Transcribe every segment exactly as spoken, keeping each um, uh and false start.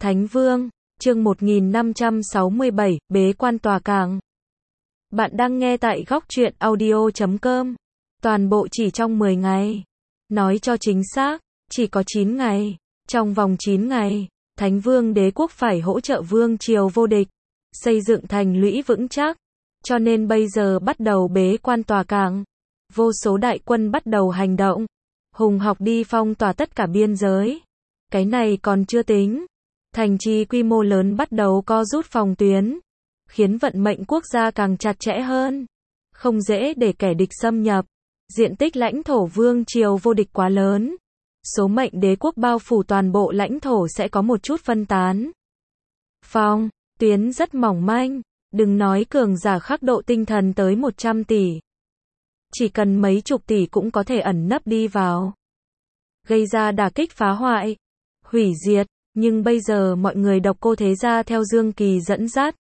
Thánh Vương, chương một nghìn năm trăm sáu mươi bảy, bế quan tòa cảng. Bạn đang nghe tại góc truyện audio chấm com. Toàn bộ chỉ trong mười ngày. Nói cho chính xác, chỉ có chín ngày. Trong vòng chín ngày, Thánh Vương đế quốc phải hỗ trợ vương triều vô địch, xây dựng thành lũy vững chắc. Cho nên bây giờ bắt đầu bế quan tòa cảng. Vô số đại quân bắt đầu hành động. Hùng học đi phong tỏa tất cả biên giới. Cái này còn chưa tính. Thành trì quy mô lớn bắt đầu co rút phòng tuyến, khiến vận mệnh quốc gia càng chặt chẽ hơn. Không dễ để kẻ địch xâm nhập. Diện tích lãnh thổ vương triều vô địch quá lớn. Số mệnh đế quốc bao phủ toàn bộ lãnh thổ sẽ có một chút phân tán. Phòng tuyến rất mỏng manh, đừng nói cường giả khắc độ tinh thần tới một trăm tỷ. Chỉ cần mấy chục tỷ cũng có thể ẩn nấp đi vào, gây ra đả kích phá hoại, hủy diệt. Nhưng bây giờ mọi người độc cô thế gia theo Dương Kỳ dẫn dắt,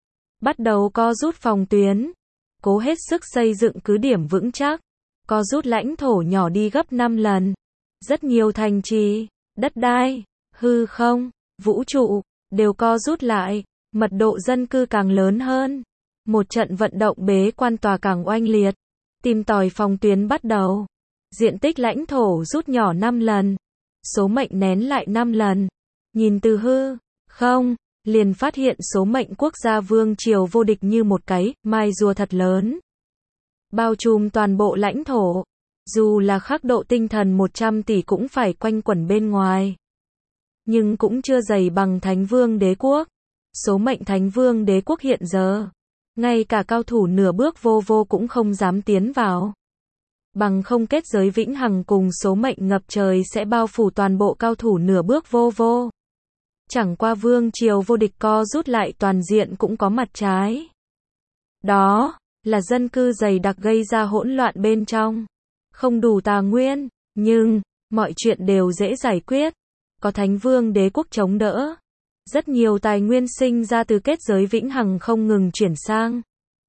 bắt đầu co rút phòng tuyến, cố hết sức xây dựng cứ điểm vững chắc, co rút lãnh thổ nhỏ đi gấp năm lần. Rất nhiều thành trì, đất đai, hư không, vũ trụ, đều co rút lại, mật độ dân cư càng lớn hơn. Một trận vận động bế quan tòa cảng oanh liệt, tìm tòi phòng tuyến bắt đầu. Diện tích lãnh thổ rút nhỏ năm lần, số mệnh nén lại năm lần. Nhìn từ hư không, liền phát hiện số mệnh quốc gia vương triều vô địch như một cái mai rùa thật lớn, bao trùm toàn bộ lãnh thổ. Dù là khắc độ tinh thần một trăm tỷ cũng phải quanh quẩn bên ngoài, nhưng cũng chưa dày bằng Thánh Vương đế quốc. Số mệnh Thánh Vương đế quốc hiện giờ, ngay cả cao thủ nửa bước vô vô cũng không dám tiến vào. Bằng không kết giới vĩnh hằng cùng số mệnh ngập trời sẽ bao phủ toàn bộ cao thủ nửa bước vô vô. Chẳng qua vương triều vô địch co rút lại toàn diện cũng có mặt trái. Đó là dân cư dày đặc gây ra hỗn loạn bên trong. Không đủ tài nguyên, nhưng mọi chuyện đều dễ giải quyết. Có Thánh Vương đế quốc chống đỡ, rất nhiều tài nguyên sinh ra từ kết giới vĩnh hằng không ngừng chuyển sang.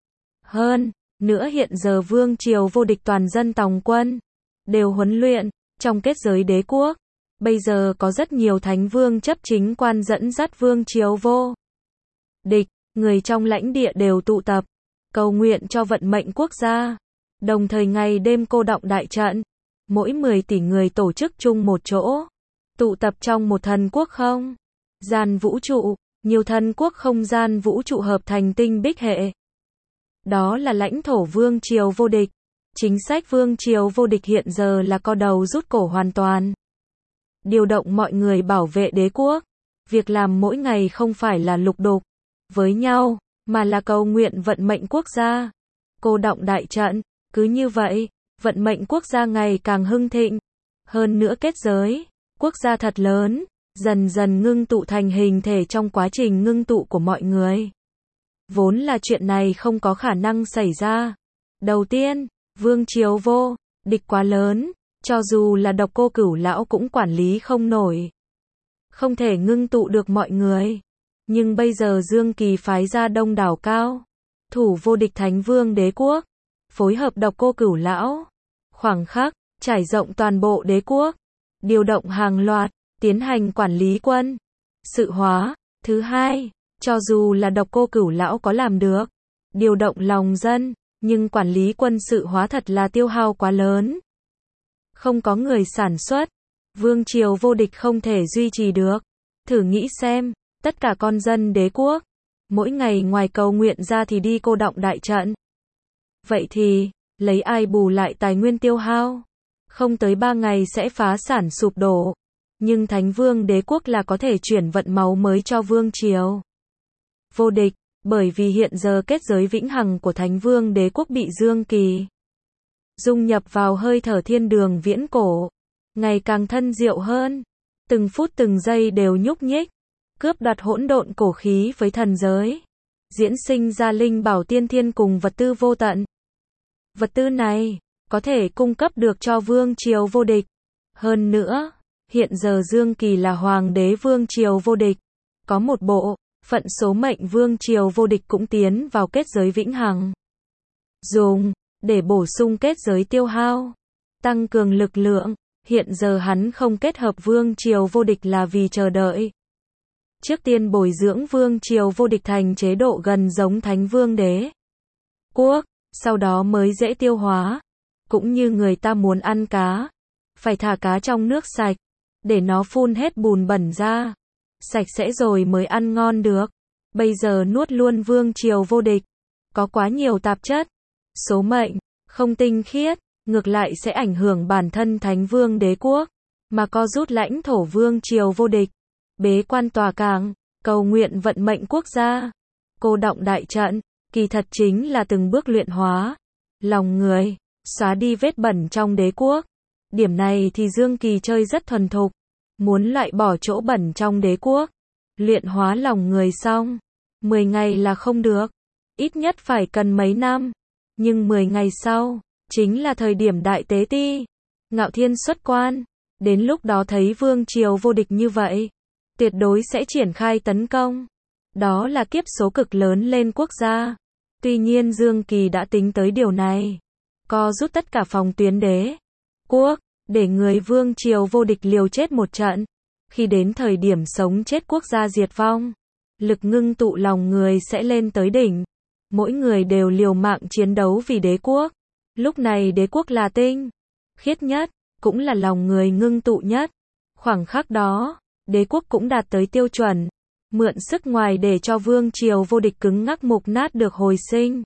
Hơn nữa hiện giờ vương triều vô địch toàn dân tòng quân, đều huấn luyện trong kết giới đế quốc. Bây giờ có rất nhiều thánh vương chấp chính quan dẫn dắt vương triều vô địch, người trong lãnh địa đều tụ tập, cầu nguyện cho vận mệnh quốc gia. Đồng thời ngày đêm cô đọng đại trận, mỗi mười tỷ người tổ chức chung một chỗ, tụ tập trong một thần quốc không gian vũ trụ, nhiều thần quốc không gian vũ trụ hợp thành tinh bích hệ. Đó là lãnh thổ vương triều vô địch. Chính sách vương triều vô địch hiện giờ là co đầu rút cổ hoàn toàn. Điều động mọi người bảo vệ đế quốc. Việc làm mỗi ngày không phải là lục đục với nhau, mà là cầu nguyện vận mệnh quốc gia. Cô đọng đại trận, cứ như vậy, vận mệnh quốc gia ngày càng hưng thịnh. Hơn nữa kết giới, quốc gia thật lớn, dần dần ngưng tụ thành hình thể trong quá trình ngưng tụ của mọi người. Vốn là chuyện này không có khả năng xảy ra. Đầu tiên, vương triều vô địch quá lớn, cho dù là độc cô cửu lão cũng quản lý không nổi. Không thể ngưng tụ được mọi người. Nhưng bây giờ Dương Kỳ phái ra đông đảo cao thủ vô địch Thánh Vương đế quốc, phối hợp độc cô cửu lão, khoảng khắc trải rộng toàn bộ đế quốc, điều động hàng loạt, tiến hành quản lý quân sự hóa. Thứ hai, cho dù là độc cô cửu lão có làm được điều động lòng dân, nhưng quản lý quân sự hóa thật là tiêu hao quá lớn. Không có người sản xuất, vương triều vô địch không thể duy trì được. Thử nghĩ xem, tất cả con dân đế quốc, mỗi ngày ngoài cầu nguyện ra thì đi cô đọng đại trận. Vậy thì, lấy ai bù lại tài nguyên tiêu hao? Không tới ba ngày sẽ phá sản sụp đổ. Nhưng Thánh Vương đế quốc là có thể chuyển vận máu mới cho vương triều vô địch, bởi vì hiện giờ kết giới vĩnh hằng của Thánh Vương đế quốc bị Dương Kỳ dung nhập vào hơi thở thiên đường viễn cổ, ngày càng thân diệu hơn, từng phút từng giây đều nhúc nhích, cướp đoạt hỗn độn cổ khí với thần giới, diễn sinh ra linh bảo tiên thiên cùng vật tư vô tận. Vật tư này có thể cung cấp được cho vương triều vô địch. Hơn nữa, hiện giờ Dương Kỳ là hoàng đế vương triều vô địch, có một bộ phận số mệnh vương triều vô địch cũng tiến vào kết giới vĩnh hằng, dùng để bổ sung kết giới tiêu hao, tăng cường lực lượng. Hiện giờ hắn không kết hợp vương triều vô địch là vì chờ đợi Trước tiên bồi dưỡng vương triều vô địch thành chế độ gần giống Thánh Vương Đế Quốc, sau đó mới dễ tiêu hóa. Cũng như người ta muốn ăn cá, phải thả cá trong nước sạch, để nó phun hết bùn bẩn ra, sạch sẽ rồi mới ăn ngon được. Bây giờ nuốt luôn vương triều vô địch, có quá nhiều tạp chất, số mệnh, không tinh khiết, ngược lại sẽ ảnh hưởng bản thân Thánh Vương Đế Quốc, mà co rút lãnh thổ vương triều vô địch, bế quan tòa cảng, cầu nguyện vận mệnh quốc gia, cô động đại trận, kỳ thật chính là từng bước luyện hóa lòng người, xóa đi vết bẩn trong đế quốc. Điểm này thì Dương Kỳ chơi rất thuần thục, muốn loại bỏ chỗ bẩn trong đế quốc, luyện hóa lòng người xong, mười ngày là không được, ít nhất phải cần mấy năm, nhưng mười ngày sau, chính là thời điểm đại tế ti, Ngạo Thiên xuất quan, đến lúc đó thấy vương triều vô địch như vậy, tuyệt đối sẽ triển khai tấn công, đó là kiếp số cực lớn lên quốc gia. Tuy nhiên Dương Kỳ đã tính tới điều này, co rút tất cả phòng tuyến đế quốc, để người vương triều vô địch liều chết một trận, khi đến thời điểm sống chết quốc gia diệt vong, lực ngưng tụ lòng người sẽ lên tới đỉnh, mỗi người đều liều mạng chiến đấu vì đế quốc. Lúc này đế quốc là tinh khiết nhất, cũng là lòng người ngưng tụ nhất. Khoảng khắc đó, đế quốc cũng đạt tới tiêu chuẩn, mượn sức ngoài để cho vương triều vô địch cứng ngắc mục nát được hồi sinh.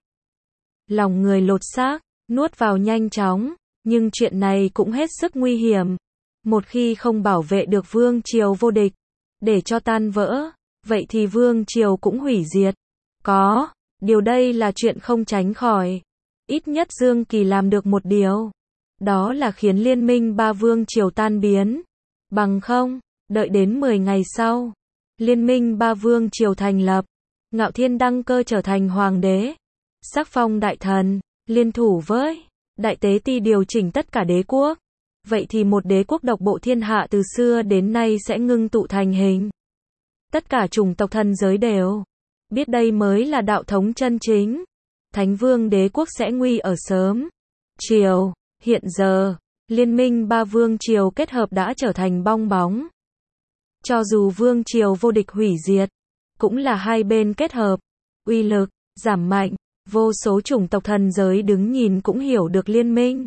Lòng người lột xác, nuốt vào nhanh chóng, nhưng chuyện này cũng hết sức nguy hiểm. Một khi không bảo vệ được vương triều vô địch, để cho tan vỡ, vậy thì vương triều cũng hủy diệt. Có, điều đây là chuyện không tránh khỏi. Ít nhất Dương Kỳ làm được một điều, đó là khiến liên minh ba vương triều tan biến. Bằng không, đợi đến mười ngày sau, liên minh ba vương triều thành lập, Ngạo Thiên đăng cơ trở thành hoàng đế, sắc phong đại thần, liên thủ với đại tế ti điều chỉnh tất cả đế quốc. Vậy thì một đế quốc độc bộ thiên hạ từ xưa đến nay sẽ ngưng tụ thành hình. Tất cả chủng tộc thần giới đều biết đây mới là đạo thống chân chính. Thánh Vương Đế Quốc sẽ nguy ở sớm chiều. Hiện giờ, liên minh ba vương triều kết hợp đã trở thành bong bóng. Cho dù vương triều vô địch hủy diệt, cũng là hai bên kết hợp, uy lực giảm mạnh, vô số chủng tộc thần giới đứng nhìn cũng hiểu được liên minh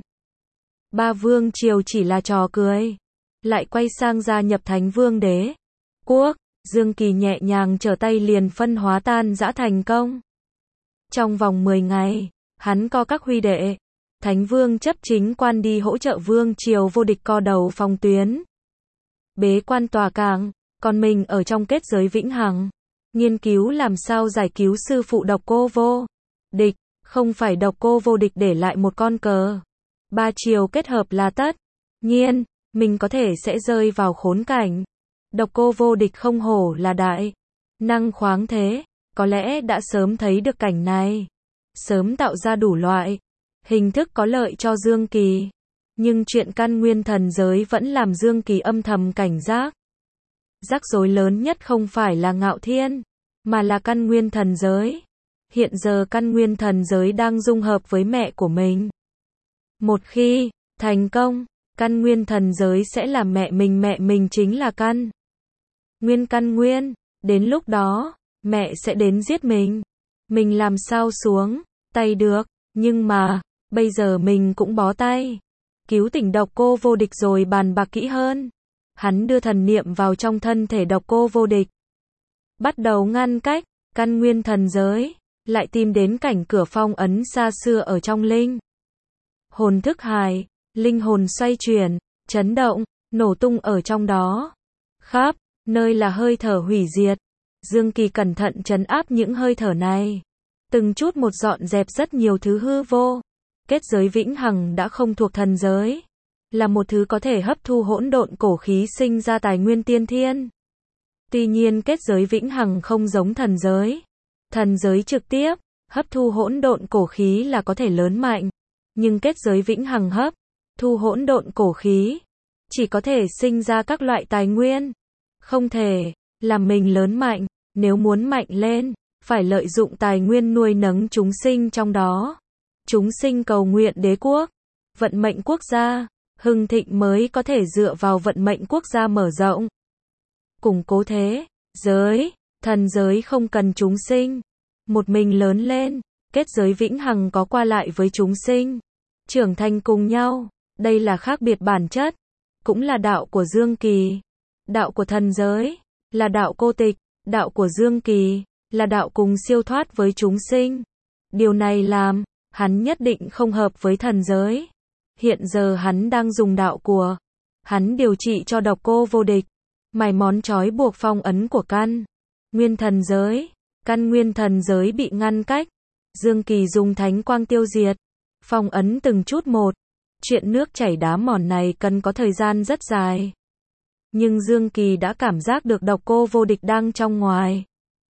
ba vương triều chỉ là trò cười, lại quay sang gia nhập Thánh Vương Đế Quốc. Dương Kỳ nhẹ nhàng trở tay liền phân hóa tan rã thành công. Trong vòng mười ngày, hắn co các huy đệ, Thánh Vương chấp chính quan đi hỗ trợ vương triều vô địch co đầu phòng tuyến, bế quan tòa cảng, còn mình ở trong kết giới vĩnh hằng, nghiên cứu làm sao giải cứu sư phụ độc cô vô địch. Không phải độc cô vô địch để lại một con cờ, ba triều kết hợp là tất nhiên mình có thể sẽ rơi vào khốn cảnh. Độc cô vô địch không hổ là đại năng khoáng thế, có lẽ đã sớm thấy được cảnh này, sớm tạo ra đủ loại hình thức có lợi cho Dương Kỳ. Nhưng chuyện căn nguyên thần giới vẫn làm Dương Kỳ âm thầm cảnh giác. Rắc rối lớn nhất không phải là Ngạo Thiên, mà là căn nguyên thần giới. Hiện giờ căn nguyên thần giới đang dung hợp với mẹ của mình. Một khi thành công, căn nguyên thần giới sẽ là mẹ mình, mẹ mình chính là căn nguyên căn nguyên. Đến lúc đó, mẹ sẽ đến giết mình. Mình làm sao xuống tay được, nhưng mà, bây giờ mình cũng bó tay. Cứu tỉnh độc cô vô địch rồi bàn bạc kỹ hơn. Hắn đưa thần niệm vào trong thân thể độc cô vô địch, bắt đầu ngăn cách căn nguyên thần giới, lại tìm đến cảnh cửa phong ấn xa xưa ở trong linh hồn thức hải, linh hồn xoay chuyển, chấn động, nổ tung ở trong đó. Khắp nơi là hơi thở hủy diệt. Dương Kỳ cẩn thận trấn áp những hơi thở này, từng chút một dọn dẹp rất nhiều thứ hư vô. Kết giới vĩnh hằng đã không thuộc thần giới, là một thứ có thể hấp thu hỗn độn cổ khí sinh ra tài nguyên tiên thiên. Tuy nhiên kết giới vĩnh hằng không giống thần giới. Thần giới trực tiếp hấp thu hỗn độn cổ khí là có thể lớn mạnh, nhưng kết giới vĩnh hằng hấp thu hỗn độn cổ khí chỉ có thể sinh ra các loại tài nguyên, không thể làm mình lớn mạnh. Nếu muốn mạnh lên, phải lợi dụng tài nguyên nuôi nấng chúng sinh trong đó. Chúng sinh cầu nguyện đế quốc, vận mệnh quốc gia hưng thịnh mới có thể dựa vào vận mệnh quốc gia mở rộng, củng cố thế giới, thần giới không cần chúng sinh. Một mình lớn lên, kết giới vĩnh hằng có qua lại với chúng sinh. Trưởng thành cùng nhau, đây là khác biệt bản chất. Cũng là đạo của Dương Kỳ. Đạo của thần giới, là đạo cô tịch. Đạo của Dương Kỳ, là đạo cùng siêu thoát với chúng sinh. Điều này làm, hắn nhất định không hợp với thần giới. Hiện giờ hắn đang dùng đạo của hắn điều trị cho độc cô vô địch. Mài món trói buộc phong ấn của căn nguyên thần giới. Căn nguyên thần giới bị ngăn cách. Dương Kỳ dùng thánh quang tiêu diệt phong ấn từng chút một. Chuyện nước chảy đá mòn này cần có thời gian rất dài. Nhưng Dương Kỳ đã cảm giác được độc cô vô địch đang trong ngoài.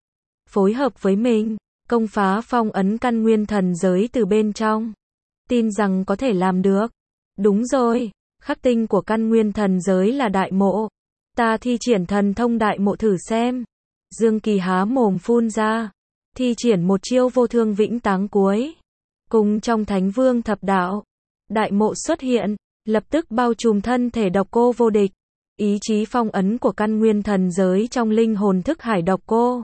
Phối hợp với mình, công phá phong ấn căn nguyên thần giới từ bên trong. Tin rằng có thể làm được. Đúng rồi, khắc tinh của căn nguyên thần giới là đại mộ. Ta thi triển thần thông đại mộ thử xem. Dương Kỳ há mồm phun ra. Thi triển một chiêu vô thương vĩnh táng cuối. Cùng trong thánh vương thập đạo. Đại mộ xuất hiện, lập tức bao trùm thân thể độc cô vô địch. Ý chí phong ấn của căn nguyên thần giới trong linh hồn thức hải độc cô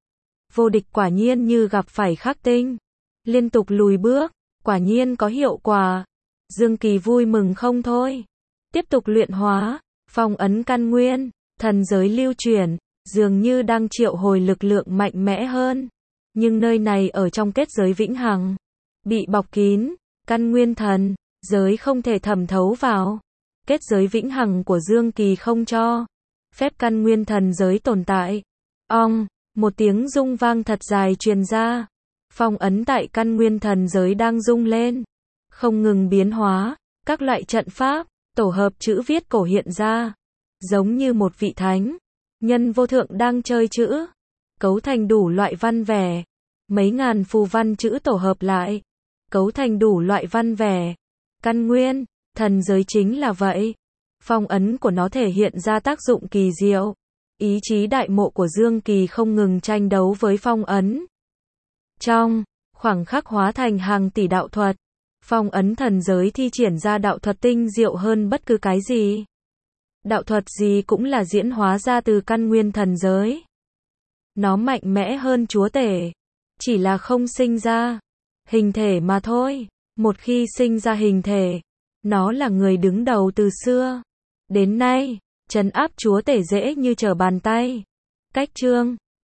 vô địch quả nhiên như gặp phải khắc tinh. Liên tục lùi bước, quả nhiên có hiệu quả. Dương Kỳ vui mừng không thôi. Tiếp tục luyện hóa, phong ấn căn nguyên, thần giới lưu chuyển, dường như đang triệu hồi lực lượng mạnh mẽ hơn. Nhưng nơi này ở trong kết giới vĩnh hằng, bị bọc kín, căn nguyên thần giới không thể thẩm thấu vào. Kết giới vĩnh hằng của Dương Kỳ không cho phép căn nguyên thần giới tồn tại. Ong, một tiếng rung vang thật dài truyền ra. Phong ấn tại căn nguyên thần giới đang rung lên, không ngừng biến hóa. Các loại trận pháp, tổ hợp chữ viết cổ hiện ra, giống như một vị thánh nhân vô thượng đang chơi chữ, cấu thành đủ loại văn vẻ. Mấy ngàn phù văn chữ tổ hợp lại, cấu thành đủ loại văn vẻ. Căn nguyên thần giới chính là vậy. Phong ấn của nó thể hiện ra tác dụng kỳ diệu. Ý chí đại mộ của Dương Kỳ không ngừng tranh đấu với phong ấn. Trong khoảng khắc hóa thành hàng tỷ đạo thuật. Phong ấn thần giới thi triển ra đạo thuật tinh diệu hơn bất cứ cái gì. Đạo thuật gì cũng là diễn hóa ra từ căn nguyên thần giới. Nó mạnh mẽ hơn chúa tể. Chỉ là không sinh ra hình thể mà thôi. Một khi sinh ra hình thể, nó là người đứng đầu từ xưa đến nay, trấn áp chúa tể dễ như trở bàn tay. Cách chương